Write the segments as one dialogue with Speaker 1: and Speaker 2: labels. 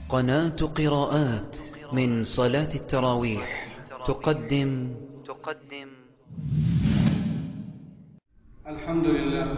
Speaker 1: قناة قراءات من صلاة التراويح تقدم
Speaker 2: الحمد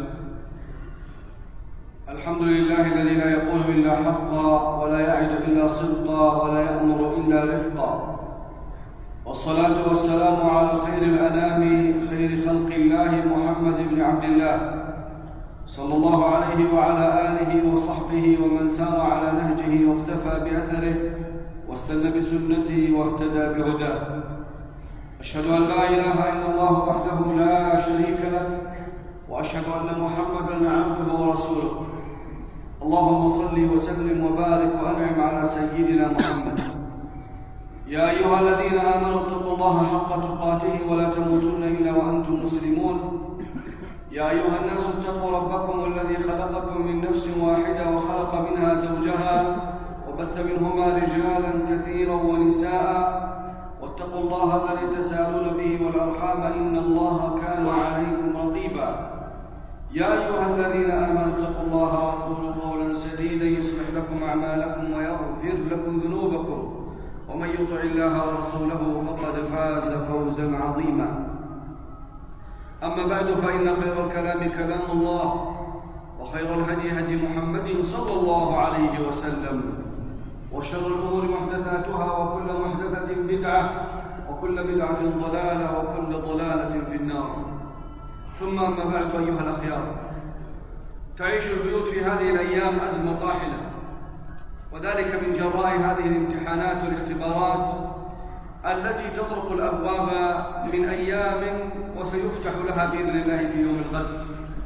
Speaker 2: لله الذي لا يقول إلا حقا ولا يعد إلا صدقا ولا يأمر إلا رفقا، والصلاة والسلام على خير الأنام خير خلق الله محمد بن عبد الله صلى الله عليه وعلى آله وصحبه ومن سار على نهجه واقتفى بأثره واستنى بسنته واهتدى بهداه. أشهد أن لا إله إلا الله وحده لا شريك له، وأشهد أن محمدًا عبده ورسوله. اللهم صل وسلم وبارك وأنعم على سيدنا محمد. يا أيها الذين آمنوا اتقوا الله حق تقاته ولا تموتن إلا وأنتم مسلمون. يا أيها الناس اتقوا ربكم الذي خلقكم من نفس واحدة وخلق منها زوجها وبث منهما رجالا كثيرا ونساء، واتقوا الله الذي تساءلون به والأرحام إن الله كان عليكم رقيبا. يا أيها الذين آمنوا اتقوا الله وقولوا قولا سديدا يصلح لكم أعمالكم ويغفر لكم ذنوبكم، ومن يطع الله ورسوله فقد فاز فوزا عظيما. أما بعد، فإن خير الكلام كلام الله، وخير الهدي هدي محمد صلى الله عليه وسلم، وشر الأمور محدثاتها، وكل محدثة بدعة، وكل بدعة ضلالة، وكل ضلالة في النار. ثم أما بعد، أيها الأخيار، تعيش البيوت في هذه الأيام أزمة طاحنة، وذلك من جراء هذه الامتحانات والاختبارات التي تطرق الأبواب من أيام وسيفتح لها بإذن الله في يوم الغد.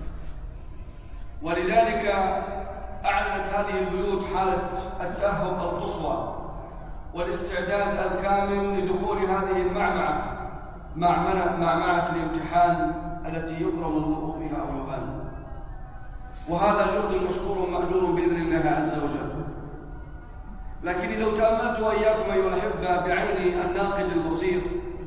Speaker 2: ولذلك أعلنت هذه البيوت حالة التأهب القصوى والاستعداد الكامل لدخول هذه المعمعة، معمعة الامتحان التي يكرم المرء فيها أو يهان. وهذا جهد مشكور مأجور بإذن الله عز وجل. لكن لو تأملت وإياكم أيها الأحبة بعين الناقد البصير،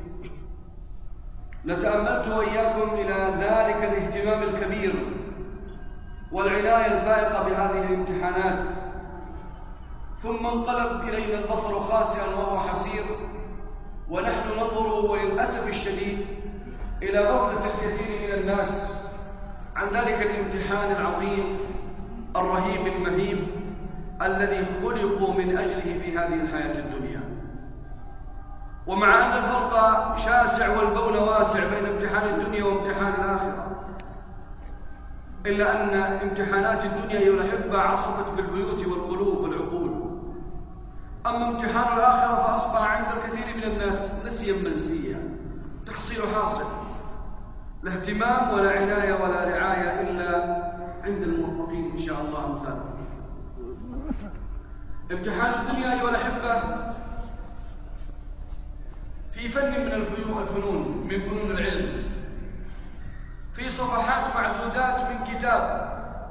Speaker 2: لتأملت وإياكم إلى ذلك الاهتمام الكبير والعناية الفائقة بهذه الامتحانات، ثم انقلب إلينا البصر خاسئا وهو حسير، ونحن ننظر وللأسف الشديد إلى غفلة الكثير من الناس عن ذلك الامتحان العظيم الرهيب المهيب الذي خلقوا من أجله في هذه الحياة الدنيا. ومع أن الفرق شاسع والبون واسع بين امتحان الدنيا وامتحان الآخرة، إلا أن امتحانات الدنيا أيها الأحبة عصفت بالبيوت والقلوب والعقول. أما امتحان الآخرة فأصبح عند الكثير من الناس نسيا منسيا، تحصيل حاصل، لا اهتمام ولا عناية ولا رعاية إلا عند الموفقين إن شاء الله أمثالهم. امتحان الدنيا أيها الأحبة في فن من الفنون، من فنون العلم، في صفحات معدودات من كتاب.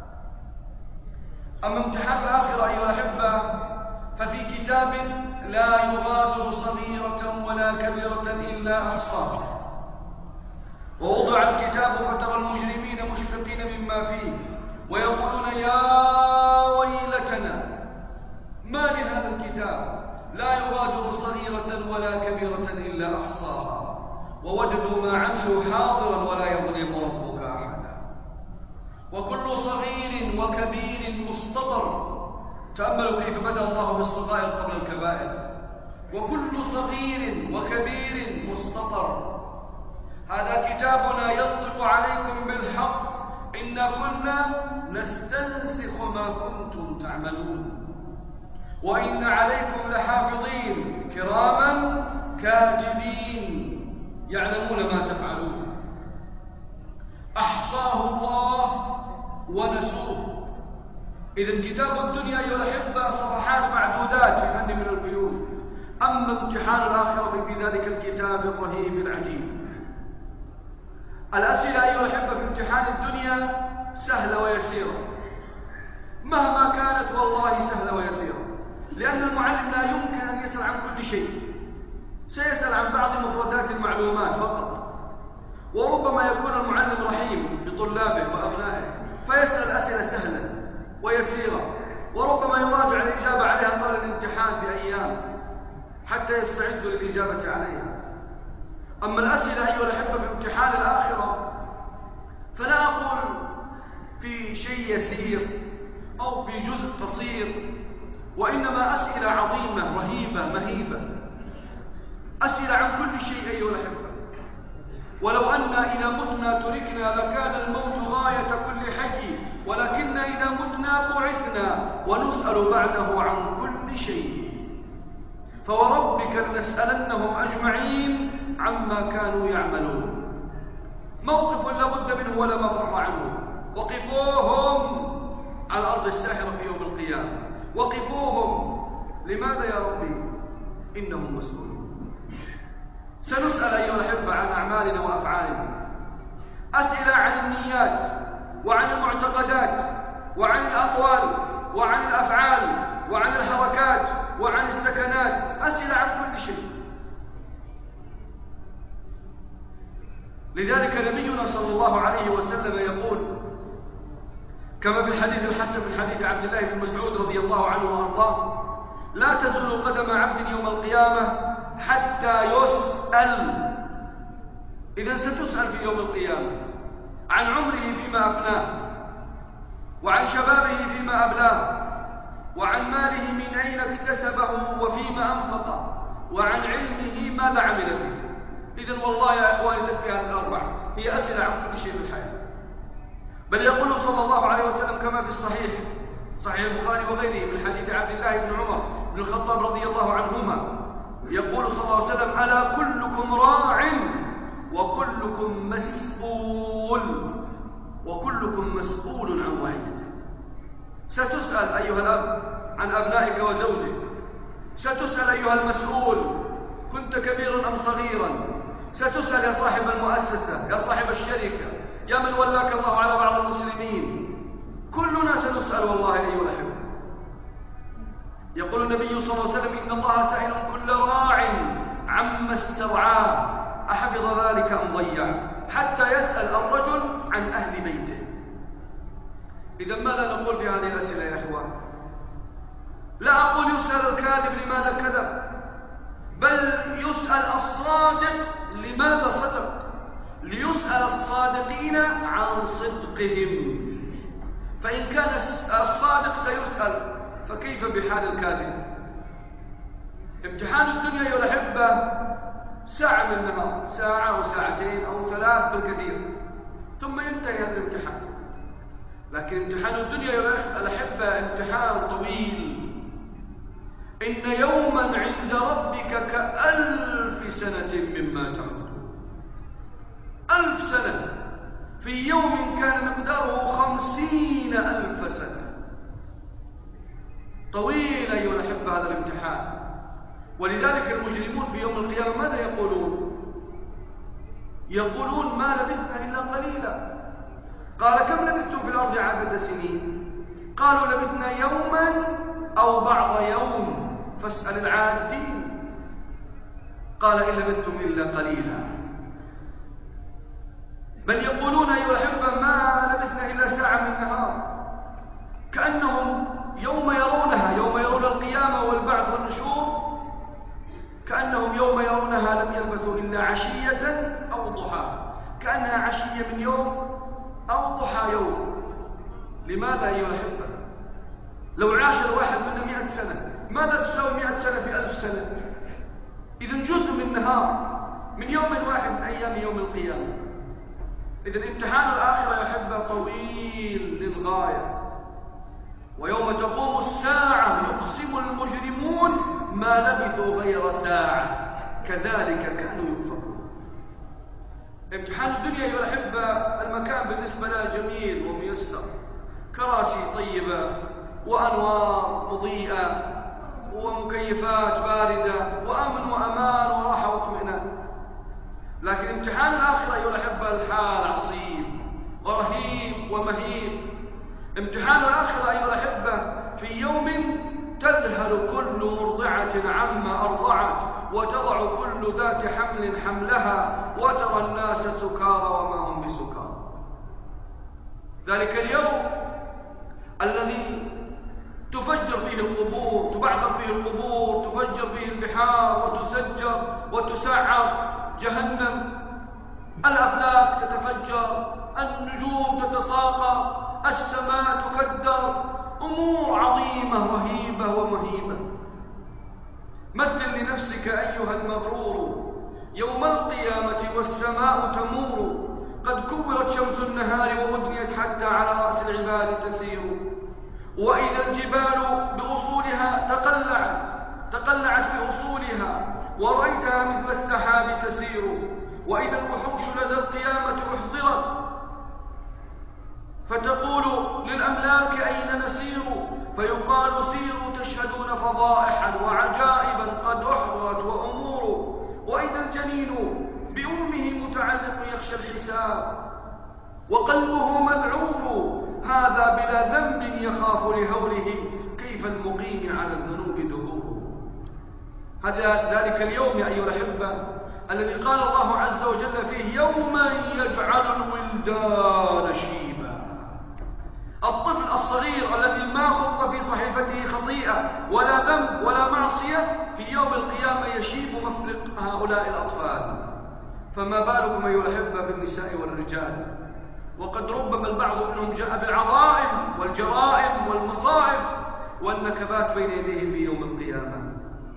Speaker 2: أما امتحان الآخرة أيها الأحبة ففي كتاب لا يغادر صغيرة ولا كبيرة إلا أحصاها. ووضع الكتاب فترى المجرمين مشفقين مما فيه ويقولون يا ويلتنا ما لهذا الكتاب لا يغادر صغيرة ولا كبيرة إلا أحصاها ووجدوا ما عملوا حاضرا ولا يظلم ربك أحدا. وكل صغير وكبير مستطر. تأملوا كيف بدأ الله بالصغائر قبل الكبائر. وكل صغير وكبير مستطر. هذا كتابنا ينطق عليكم بالحق، إنا كنا نستنسخ ما كنتم تعملون، وإن عليكم لحافظين كراما كاتبين يعلمون ما تفعلون. أحصاه الله ونسوه. إذن كتاب الدنيا أيها الأحبة صفحات معدودات في فن من الفنون. أما امتحان الآخرة في ذلك الكتاب الرهيب العجيب. الأسئلة أيها الأحبة في امتحان الدنيا سهلة ويسيرة، مهما كانت والله سهلة ويسيرة، لأن المعلم لا يمكن أن يسأل عن كل شيء، سيسأل عن بعض مفردات المعلومات فقط. وربما يكون المعلم رحيم بطلابه وأبنائه فيسأل أسئلة سهلة ويسيرة، وربما يراجع الإجابة عليها قبل الامتحان الامتحان بأيام حتى يستعدوا للإجابة عليها. أما الأسئلة أيها الأحبة في امتحان الآخرة فلا أقول في شيء يسير أو في جزء قصير، وإنما أسئلة عظيمة رهيبة مهيبة، أسئلة عن كل شيء أيها الأحبة. ولو أن إذا متنا تركنا لكان الموت غاية كل حي، ولكن إذا متنا بعثنا ونسأل بعده عن كل شيء. فوربك لنسألنهم أجمعين عما كانوا يعملون. موقف لا بد منه ولا مفر عنه. وقفوهم على الأرض الساحرة في يوم القيامة، وقفوهم. لماذا يا ربي؟ إنهم مسؤولون. سنسأل أيها الأحبة عن أعمالنا وأفعالنا، أسئلة عن النيات وعن المعتقدات وعن الأقوال وعن الأفعال وعن الحركات وعن السكنات، أسئلة عن كل شيء. لذلك نبينا صلى الله عليه وسلم يقول كما في الحديث الحسن من حديث عبد الله بن مسعود رضي الله عنه وارضاه: لا تزول قدم عبد يوم القيامة حتى يسأل. إذا ستسأل في يوم القيامة عن عمره فيما أفناه، وعن شبابه فيما أبلاه، وعن ماله من أين اكتسبه وفيما أنفقه، وعن علمه ماذا عمل فيه. إذن والله يا إخواني تكفي هذه الأربع، هي أسئلة عن كل شيء في الحياة. بل يقول صلى الله عليه وسلم كما في الصحيح، صحيح البخاري وغيره، من حديث عبد الله بن عمر بن الخطاب رضي الله عنهما، يقول صلى الله عليه وسلم: ألا كلكم راع وكلكم مسؤول، وكلكم مسؤول عن رعيته. ستسأل أيها الأب عن أبنائك وزوجك، ستسأل أيها المسؤول كنت كبيرا أم صغيرا، ستسأل يا صاحب المؤسسة، يا صاحب الشركة، يا من ولاك الله على بعض المسلمين. كلنا سنسأل والله أيها الأحبة. يقول النبي صلى الله عليه وسلم: إن الله سائل كل راع عما استرعاه أحفظ ذلك أم ضيع، حتى يسأل الرجل عن أهل بيته. إذا ماذا نقول في هذه الأسئلة يا إخوان؟ لا أقول يسأل الكاذب لماذا كذب، بل يسأل الصادق لماذا صدق، ليسأل الصادقين عن صدقهم. فإن كان الصادق سيسأل، فكيف بحال الكاذب؟ امتحان الدنيا أيها الأحبة ساعة من النهار، ساعة أو ساعتين أو ثلاث بالكثير، ثم ينتهي هذا الامتحان. لكن امتحان الدنيا يا الأحبة امتحان طويل. إن يوما عند ربك كألف سنة مما تعملون. 1000 سنة في يوم كان مقداره 50,000 سنة. طويل أيها الأحبة هذا الامتحان. ولذلك المجرمون في يوم القيامة ماذا يقولون؟ يقولون: ما لبثنا إلا قليلا. قال: كم لبثتم في الأرض عدد سنين؟ قالوا: لبثنا يوما أو بعض يوم فاسأل العادين. قال: إن لبثتم إلا قليلا. بل يقولون أيها الأحبة: ما لبثنا إلا ساعة من النهار. كأنهم يوم يرونها، يوم يرون القيامة والبعث والنشور، كأنهم يوم يرونها لم يلبثوا إلا عشية أو ضحى، كأنها عشية من يوم أو ضحى يوم. لماذا أيها الأحبة؟ لو عاش الواحد منا 100 سنة، ماذا تساوي 100 سنة في 1000 سنة؟ إذن جزء من نهار، من يوم واحد من أيام يوم القيامة. إذن امتحان الآخرة يا أحبة طويل للغاية. ويوم تقوم الساعة يقسم المجرمون ما لبثوا غير ساعة كذلك كانوا يؤفكون. امتحان الدنيا أيها الأحبة المكان بالنسبة له جميل وميسر، كراسي طيبة وأنوار مضيئة ومكيفات باردة وأمن وأمان وراحة واطمئنان. لكن امتحان الآخرة أيها الأحبة الحال عصيب ورهيب ومهيب. امتحان الآخرة أيها الأحبة في يوم تذهل كل مرضعة عما أرضعت وتضع كل ذات حمل حملها وترى الناس سكارى وما هم بسكارى. ذلك اليوم الذي تفجر فيه القبور، تبعثر فيه فيه القبور، تفجر فيه البحار وتسجر وتسعر جهنم، الأفلاك تتفجر، النجوم تتساقط، السماء تكدر، أمور عظيمة رهيبة ومهيبة. مثل لنفسك أيها المغرور يوم القيامة والسماء تمور، قد كورت شمس النهار وأدنيت حتى على رأس العباد تسير، وإذا الجبال بأصولها تقلعت بأصولها ورأيتها مثل السحاب تسير، وإذا الوحوش لدى القيامة أحضرت فتقول للأملاك أين نسير، فيقال سيروا تشهدون فضائحا وعجائبا قد أحضرت وأمور، وإذا الجنين بأمه متعلق يخشى الحساب وقلبه مذعور، هذا بلا ذنب يخاف لهوله، كيف المقيم على الذنوب دهور. هذا ذلك اليوم يا أيها الأحبة الذي قال الله عز وجل فيه يوم يجعل الولدان شيبا. الطفل الصغير الذي ما خط في صحيفته خطيئة ولا ذنب ولا معصية في يوم القيامة يشيب مفرق هؤلاء الأطفال، فما بالكم أيها الأحبة بالنساء والرجال؟ وقد ربما البعض منهم جاء بالعظائم والجرائم والمصائب والنكبات بين يديه في يوم القيامة.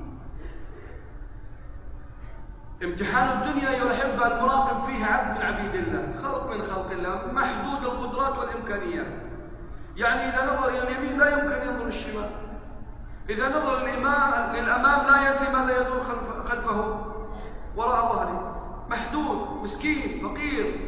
Speaker 2: امتحان الدنيا أيها الأحبة المراقب فيه عبد من عبيد الله، خلق من خلق الله، محدود القدرات والإمكانيات. يعني إذا نظر إلى اليمين لا يمكن ينظر الشمال، إذا نظر للأمام لا يدري ماذا يدور خلفه وراء ظهره، محدود مسكين فقير.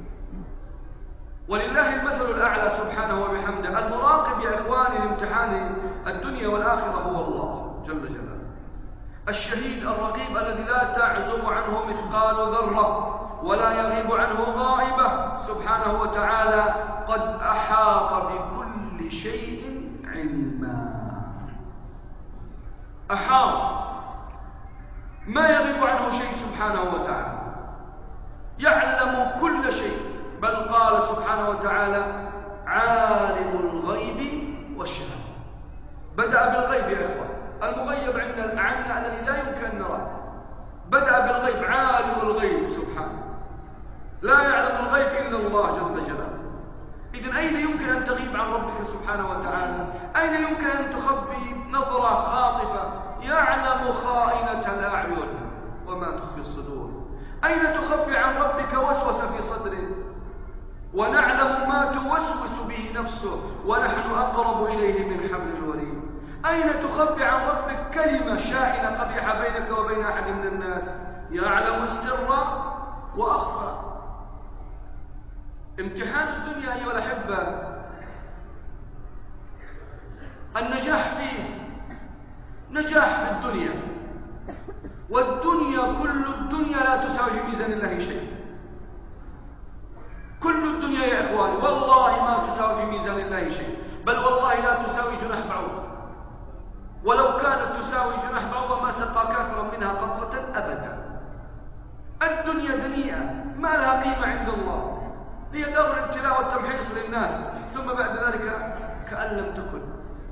Speaker 2: ولله المثل الأعلى سبحانه وبحمده. المراقب يا إخواني لامتحان الدنيا والآخرة هو الله جل جلاله، الشهيد الرقيب الذي لا تعزب عنه مثقال ذرة ولا يغيب عنه غائبة سبحانه وتعالى، قد أحاط بكل شيء علما. أحاط ما يغيب عنه شيء سبحانه وتعالى، يعلم كل شيء، بل قال سبحانه وتعالى عالم الغيب والشهادة. بدأ بالغيب يا إخوان، المغيب عنا الذي لا يمكن أن نراه، بدأ بالغيب، عالم الغيب سبحانه، لا يعلم الغيب إلا الله جل جلاله. إذن أين يمكن أن تغيب عن ربك سبحانه وتعالى؟ أين يمكن أن تخفي نظرة خاطفة؟ يعلم خائنة الأعين وما تخفي الصدور. أين تخفي عن ربك وسوسة في صدرك؟ ونعلم ما توسوس به نفسه ونحن أقرب إليه من حبل الوريد. أين تخفي عن ربك كلمة شائنة قبيحة بينك وبين أحد من الناس؟ يعلم السر وأخفى. امتحان الدنيا أيها الأحبة النجاح فيه نجاح في الدنيا، والدنيا كل الدنيا لا تساوي في ميزان الله شيء. كل الدنيا يا إخواني والله ما تساوي في ميزان الله شيء، بل والله لا تساوي جناح بعوضة، ولو كانت تساوي جناح بعوضة ما سقى كافرا منها قطرة أبدا. الدنيا دنيئة ما لها قيمة عند الله، هي دار الابتلاء والتمحيص للناس، ثم بعد ذلك كأن لم تكن.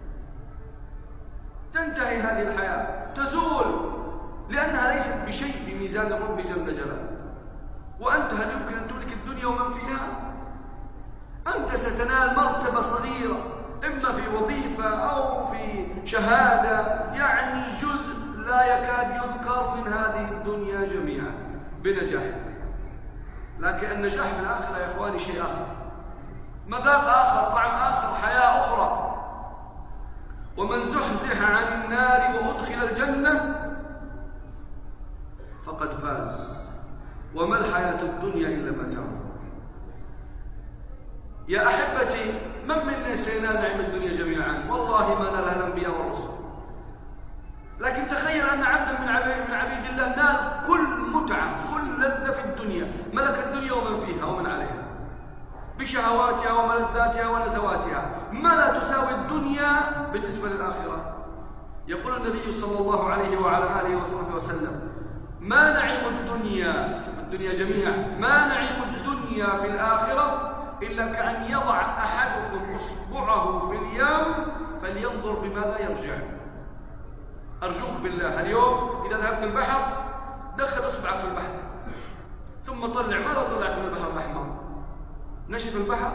Speaker 2: تنتهي هذه الحياة، تزول، لأنها ليست بشيء بميزان الرب جل جلاله. وأنت هل يمكن أن تملك الدنيا ومن فيها؟ أنت ستنال مرتبة صغيرة، إما في وظيفة أو في شهادة، يعني جزء لا يكاد يذكر من هذه الدنيا جميعا بنجاح. لكن النجاح في الآخرة يا إخواني شيء آخر، مذاق آخر، طعم آخر، حياة أخرى. ومن زحزح عن النار وأدخل الجنة فقد فاز، وما الحياة الدنيا إلا متاع. يا أحبتي من منا سينال نعم الدنيا جميعا؟ والله ما نالها الأنبياء والرسل. لكن تخيل أن عبدا من عبيد الله نال كل متعة، كل لذة في الدنيا، ملك الدنيا ومن فيها ومن عليها، بشهواتها وملذاتها ونزواتها، ما لا تساوي الدنيا بالنسبة للآخرة. يقول النبي صلى الله عليه وعلى آله وصحبه وسلم ما نعيم الدنيا جميعا، ما نعيم الدنيا في الآخرة إلا كأن يضع أحدكم إصبعه في اليم فلينظر بماذا يرجع. أرجوك بالله اليوم إذا ذهبت البحر دخل إصبعك في البحر ثم طلع. ماذا طلعت من البحر الأحمر؟ نشف البحر،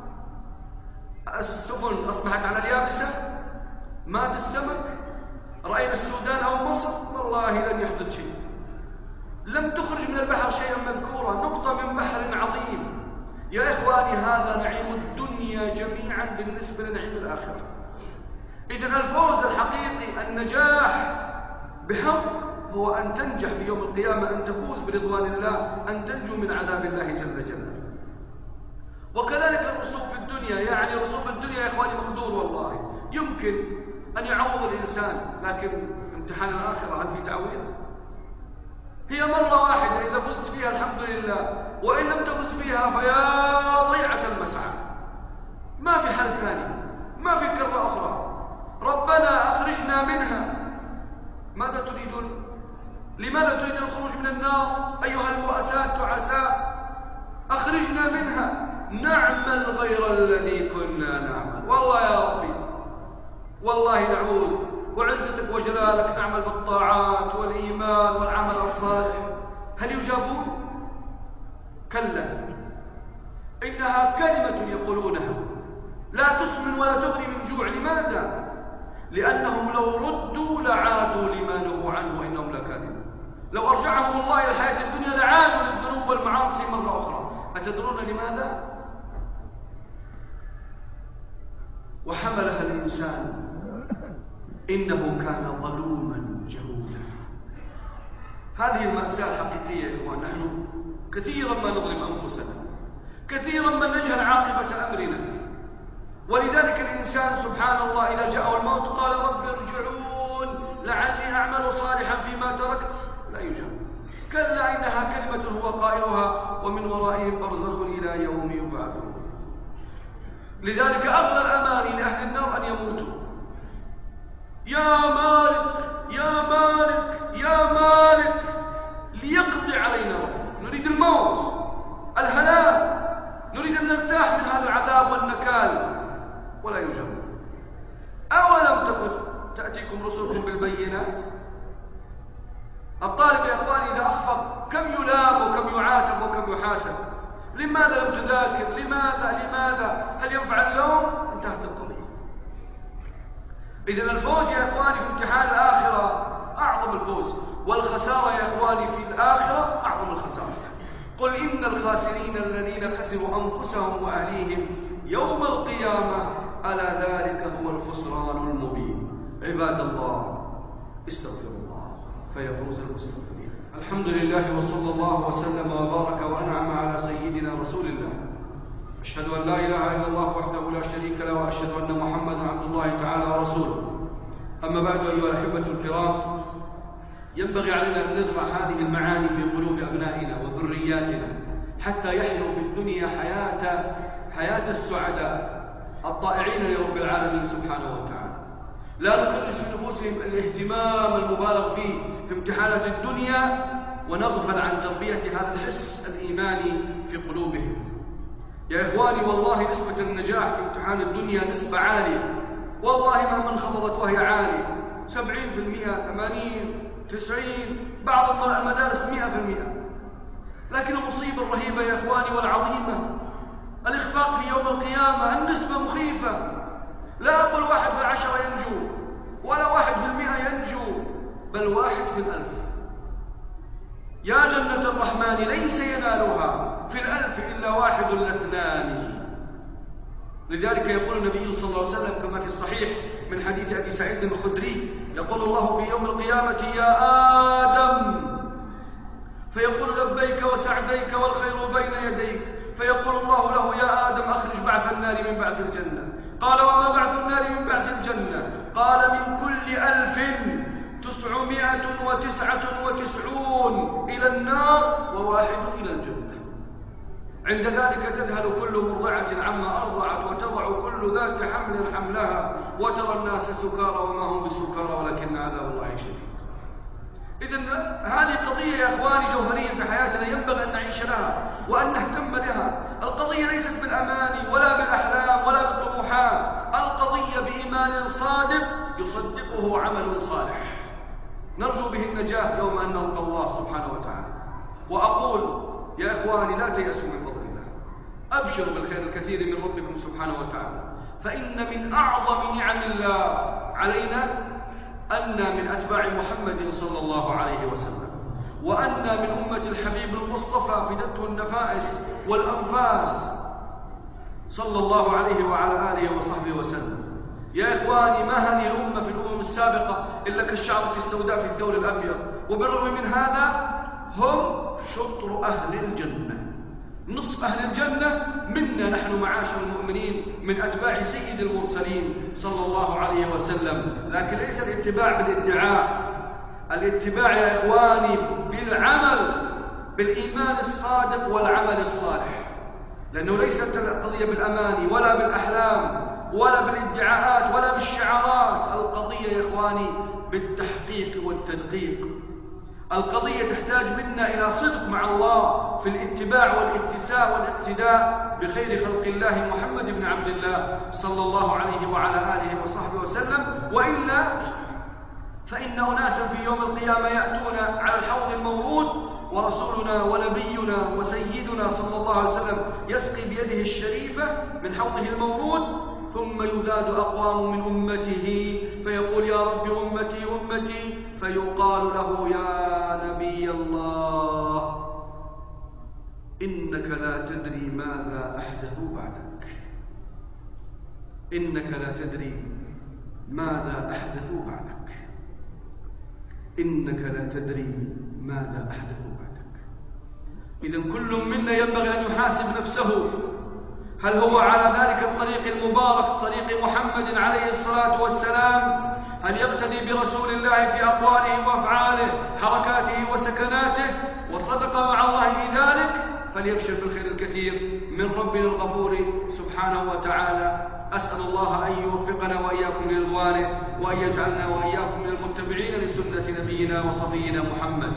Speaker 2: السفن أصبحت على اليابسة، مات السمك، رأينا السودان أو مصر. والله لن يحدث شيء. لم تخرج من البحر شيئا مذكورا، نقطة من بحر عظيم. يا إخواني هذا نعيم الدنيا جميعا بالنسبة لنعيم الآخرة. إذن الفوز الحقيقي، النجاح بحق، هو أن تنجح في يوم القيامة، أن تفوز برضوان الله، أن تنجو من عذاب الله جل جلاله. وكذلك الرسوب في الدنيا، يعني رسوب الدنيا يا إخواني مقدور والله، يمكن أن يعوض الإنسان، لكن امتحان الآخرة هل في تعويض؟ هي مرة واحدة، إذا فزت فيها الحمد لله، وإن لم تفز فيها فيا ضيعة المسعى. ما في حل ثاني، ما في كرة أخرى. ربنا أخرجنا منها. ماذا تريدون؟ لماذا تريدون الخروج من النار أيها البؤساء التعساء؟ أخرجنا منها نعمل غير الذي كنا نعمل. والله يا ربي، والله نعود وعزتك وجلالك نعمل بالطاعات والإيمان والعمل الصالح. هل يجابون؟ كلا، إنها كلمة يقولونها لا تسمن ولا تغني من جوع. لماذا؟ لأنهم لو ردوا لعادوا لما نهوا عنه وإنهم لكاذبون. لو أرجعهم الله إلى الحياة الدنيا لعادوا للذنوب والمعاصي مرة أخرى. أتدرون لماذا؟ وحملها الإنسان إنه كان ظلوما جهولا. هذه المأساة الحقيقية يا إخوان. نحن كثيرا ما نظلم أنفسنا، كثيرا ما نجهل عاقبة أمرنا. ولذلك الإنسان سبحان الله إذا جاءه الموت قال رب ارجعون لعلي أعمل صالحا فيما تركت. لا يجاب. كلا إنها كلمة هو قائلها ومن ورائهم برزخ إلى يوم يبعثون. لذلك أغلى الأماني لأهل النار أن يموتوا. يا مالك يا مالك يا مالك ليقضي علينا ربك. نريد الموت، الهلاك، نريد أن نرتاح من هذا العذاب والنكال، ولا يجاب. أولم تكن تأتيكم رسلكم بالبينات؟ الطالب يا أخواني إذا أخفق كم يلام وكم يعاتب وكم يحاسب. لماذا لم تذاكر؟ لماذا؟ هل ينفع اليوم؟ انتهت القضية. إذن الفوز يا إخواني في امتحان الآخرة أعظم الفوز، والخسارة يا إخواني في الآخرة أعظم الخسارة. قل إن الخاسرين الذين خسروا أنفسهم وأهليهم يوم القيامة ألا ذلك هو الخسران المبين. عباد الله استغفروا الله فيفوز المستغفرين. الحمد لله وصلى الله وسلم وبارك وأنعم على سيدنا رسول الله. أشهد أن لا إله إلا الله وحده لا شريك له، وأشهد أن محمدا عبد الله تعالى ورسوله. أما بعد أيها الأحبة الكرام، ينبغي علينا أن نزرع هذه المعاني في قلوب أبنائنا وذرياتنا حتى يحيوا في الدنيا حياة السعداء الطائعين لرب العالمين سبحانه وتعالى. لا نكلس في نفوسهم الاهتمام المبالغ فيه في امتحانات الدنيا ونغفل عن تربية هذا الحس الإيماني في قلوبهم. يا إخواني والله نسبة النجاح في امتحان الدنيا نسبة عالية، والله مهما انخفضت وهي عالية، 70%، 80%، 90%، بعض المدارس 100%. لكن المصيبة الرهيبة يا إخواني والعظيمة الإخفاق في يوم القيامة. النسبة مخيفة. لا أقول 1 في 10 ينجو، ولا 1 في 100 ينجو، بل 1 في 1000. يا جنة الرحمن ليس ينالها في 1000 إلا 1 ل2. لذلك يقول النبي صلى الله عليه وسلم كما في الصحيح من حديث أبي سعيد الخدري، يقول الله في يوم القيامة يا آدم، فيقول لبيك وسعديك والخير بين يديك، فيقول الله له يا آدم أخرج بعث النار من بعث الجنة. قال وما بعث النار من بعث الجنة؟ قال من كل 1999 إلى النار و1 إلى الجنة. عند ذلك تذهل كل مرضعة عما أرضعت وتضع كل ذات حمل حملها وترى الناس سكارى وما هم بسكارى ولكن عذاب الله شديد. إذن هذه قضية يا إخواني جوهرية في حياتنا ينبغي أن نعيش لها وأن نهتم لها. القضية ليست بالأماني ولا بالأحلام ولا بالطموحات، القضية بإيمان صادق يصدقه عمل صالح. نرجو به النجاة يوم أن نلقى الله سبحانه وتعالى. وأقول يا إخواني لا تيأسوا من فضل الله، أبشروا بالخير الكثير من ربكم سبحانه وتعالى، فإن من أعظم نعم الله علينا أن من أتباع محمد صلى الله عليه وسلم، وأن من أمة الحبيب المصطفى فدته النفائس والأنفاس صلى الله عليه وعلى آله وصحبه وسلم. يا إخواني ما هذه الأمة في الأمم السابقة إلا كالشعرة السوداء في الثور الأبيض، وبالرغم من هذا هم شطر أهل الجنة، نصف أهل الجنة منا نحن معاشر المؤمنين من أتباع سيد المرسلين صلى الله عليه وسلم. لكن ليس الاتباع بالادعاء، الاتباع يا إخواني بالعمل، بالإيمان الصادق والعمل الصالح، لأنه ليست القضية بالأماني ولا بالأحلام ولا بالادعاءات ولا بالشعارات. القضية يا إخواني بالتحقيق والتدقيق. القضية تحتاج منا إلى صدق مع الله في الاتباع والاتساء والاقتداء بخير خلق الله محمد بن عبد الله صلى الله عليه وعلى آله وصحبه وسلم. وإلا فإن أناسا في يوم القيامة يأتون على الحوض المورود ورسولنا ونبينا وسيدنا صلى الله عليه وسلم يسقي بيده الشريفة من حوضه المورود، ثم يذاد أقوام من أمته فيقول يا رب أمتي أمتي، فيقال له يا نبي الله إنك لا تدري ماذا أحدثوا بعدك، إنك لا تدري ماذا أحدثوا بعدك، إنك لا تدري ماذا أحدثوا بعدك. إذن كل منا ينبغي أن يحاسب نفسه، هل هو على ذلك الطريق المبارك طريق محمد عليه الصلاة والسلام؟ هل يقتدي برسول الله في أقواله وأفعاله حركاته وسكناته وصدق مع الله في ذلك؟ فليبشر في الخير الكثير من ربنا الغفور سبحانه وتعالى. أسأل الله أن يوفقنا وإياكم لرضوانه، وأن يجعلنا وإياكم من المتبعين لسنة نبينا وصفينا محمد.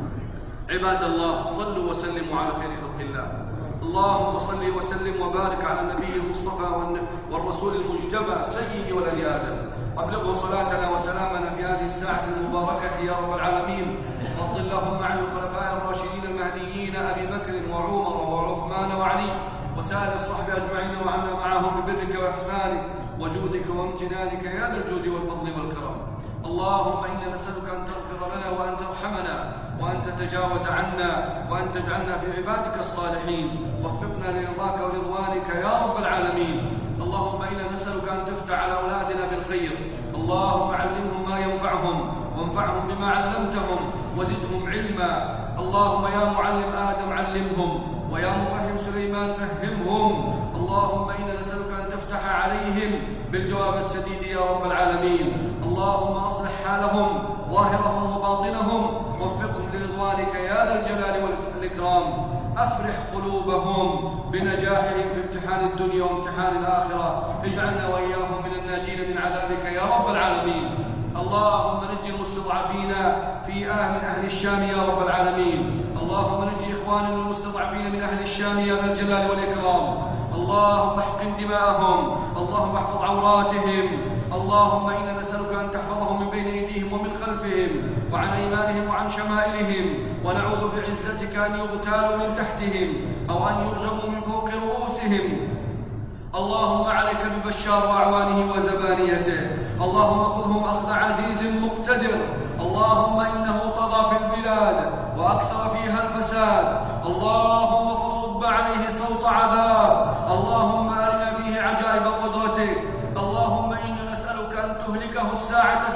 Speaker 2: عباد الله، صلوا وسلموا على خير خلق الله. اللهم صل وسلم وبارك على النبي المصطفى والرسول المجتبى سيد ولد آدم. أبلغوا صلاتنا وسلامنا في هذه الساعة المباركة يا رب العالمين. وارض اللهم عن الخلفاء الراشدين المهديين أبي بكر وعمر وعثمان وعلي وسائر الصحب أجمعين، وعنا معهم ببرك وإحسانك وجودك وامتنانك يا ذا الجود والفضل والكرم. اللهم إنا نسألك أن تغفر لنا وأن ترحمنا وأن تتجاوز عنا وأن تجعلنا في عبادك الصالحين. وفقنا لرضاك ورضوانك يا رب العالمين. اللهم إنا نسألك أن تفتح على أولادنا بالخير. اللهم علمهم ما ينفعهم وانفعهم بما علمتهم وزدهم علما. اللهم يا معلم آدم علمهم، ويا مفهم سليمان فهمهم. اللهم إنا نسألك أن تفتح عليهم بالجواب السديد يا رب العالمين. اللهم أصلح حالهم ظاهرهم وباطنهم، وفقهم لرضوانك يا ذا الجلال والإكرام. أفرح قلوبهم بنجاحهم في امتحان الدنيا وامتحان الآخرة. اجعلنا وإياهم من الناجين من عذابك يا رب العالمين. اللهم نجي المستضعفين من أهل الشام يا رب العالمين. اللهم نجي إخواننا المستضعفين من أهل الشام يا ذا الجلال والإكرام. اللهم احقن دماءهم، اللهم احفظ عوراتهم. اللهم إنا نسألك أن تحفظهم من بين أيديهم ومن خلفهم وعن أيمانهم وعن شمائلهم، ونعوذ بعزتك أن يغتالوا من تحتهم أو أن يرجموا من فوق رؤوسهم. اللهم عليك ببشار وأعوانه وزبانيته. اللهم خذهم أخذ عزيز مقتدر. اللهم إنه طغى في البلاد وأكثر فيها الفساد. اللهم فصب عليه صوت عذاب. اللهم أرنا فيه عجائب قدرتك. اللهم إنا نسألك أن تهلكه الساعة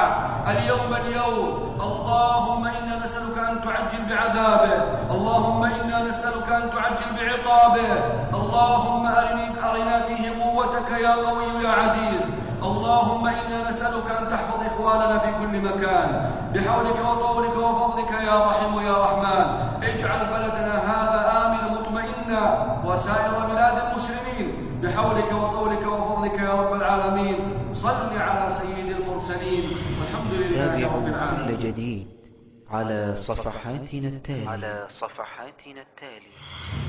Speaker 2: اليوم اللهم إنا نسألك أن تعجل بعذابه. اللهم إنا نسألك أن تعجل بعقابه. اللهم أرنا فيه قوتك يا قوي يا عزيز. اللهم إنا نسألك أن تحفظ إخواننا في كل مكان بحولك وطولك وفضلك يا رحيم يا رحمن. اجعل بلدنا هذا آمنا مطمئنا وسائر بلاد المسلمين بحولك وطولك وفضلك يا رب العالمين. صل على سيد المرسلين والحمد لله رب العالمين.
Speaker 1: كل جديد على صفحاتنا التالي